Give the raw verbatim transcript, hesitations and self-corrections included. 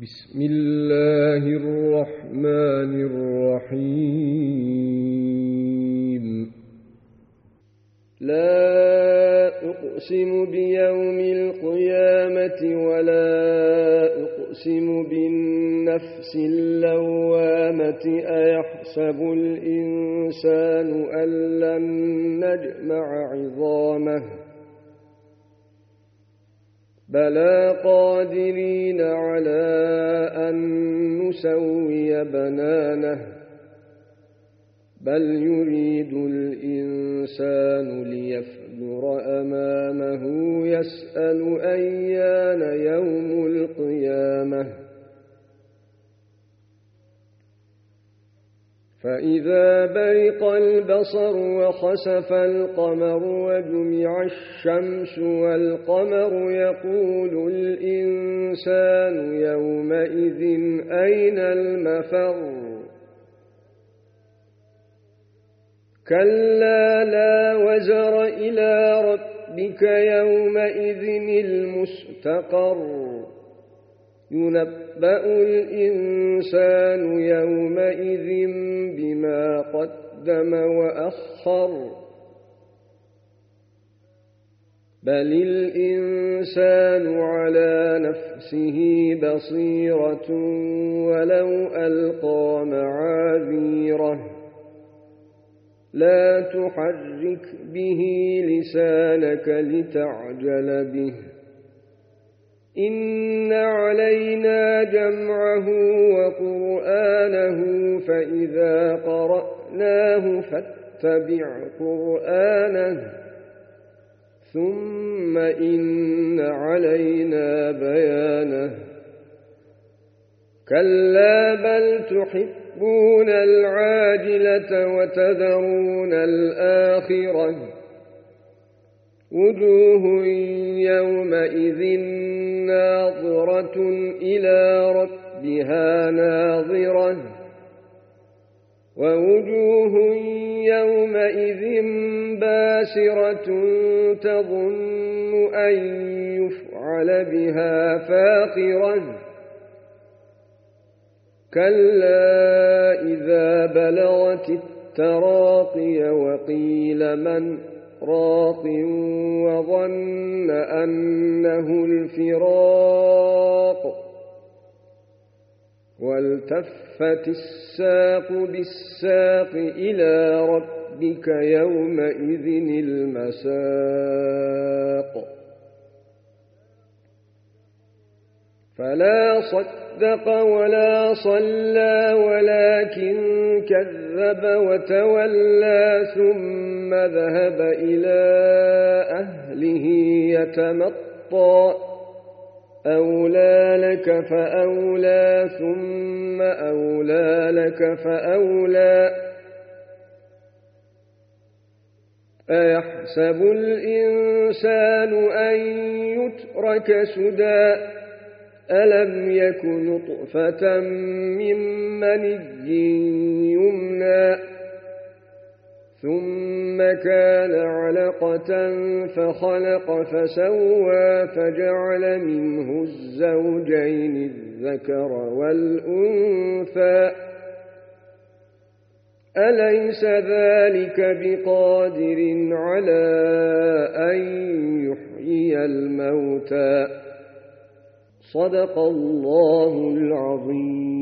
بسم الله الرحمن الرحيم. لا أقسم بيوم القيامة ولا أقسم بالنفس اللوامة أيحسب الإنسان أن لن نجمع عظامه بلى قادرين على أن نسوي بنانه بل يريد الإنسان ليفجر أمامه يسأل أيان يوم القيامة فإذا برق البصر وخسف القمر وجمع الشمس والقمر يقول الإنسان يومئذ أين المفر كلا لا وزر إلى ربك يومئذ المستقر ينبأ الإنسان يومئذ بما قدم وأخر بل الإنسان على نفسه بصيرة ولو ألقى معاذيره لا تحرك به لسانك لتعجل به إن علينا جمعه وقرآنه فإذا قرأناه فاتبع قرآنه ثم إن علينا بيانه كلا بل تحبون العاجلة وتذرون الآخرة وجوه يومئذ ناظرة إلى ربها ناظرة ووجوه يومئذ باسرة تظن أن يفعل بها فاقرة كلا إذا بلغت التراقي وقيل من راق وظن أنه الفراق والتفت الساق بالساق إلى ربك يومئذ المساق فلا صدق ولا صلى ولكن كذب وتولى ثم ذهب إلى أهله يتمطى أولى لك فأولى ثم أولى لك فأولى أيحسب الإنسان أن يترك سدى ألم يك نطفة من مني يمنى ثم كان علقة فخلق فسوى فجعل منه الزوجين الذكر والأنثى أليس ذلك بقادر على أن يحيي الموتى صدق الله العظيم.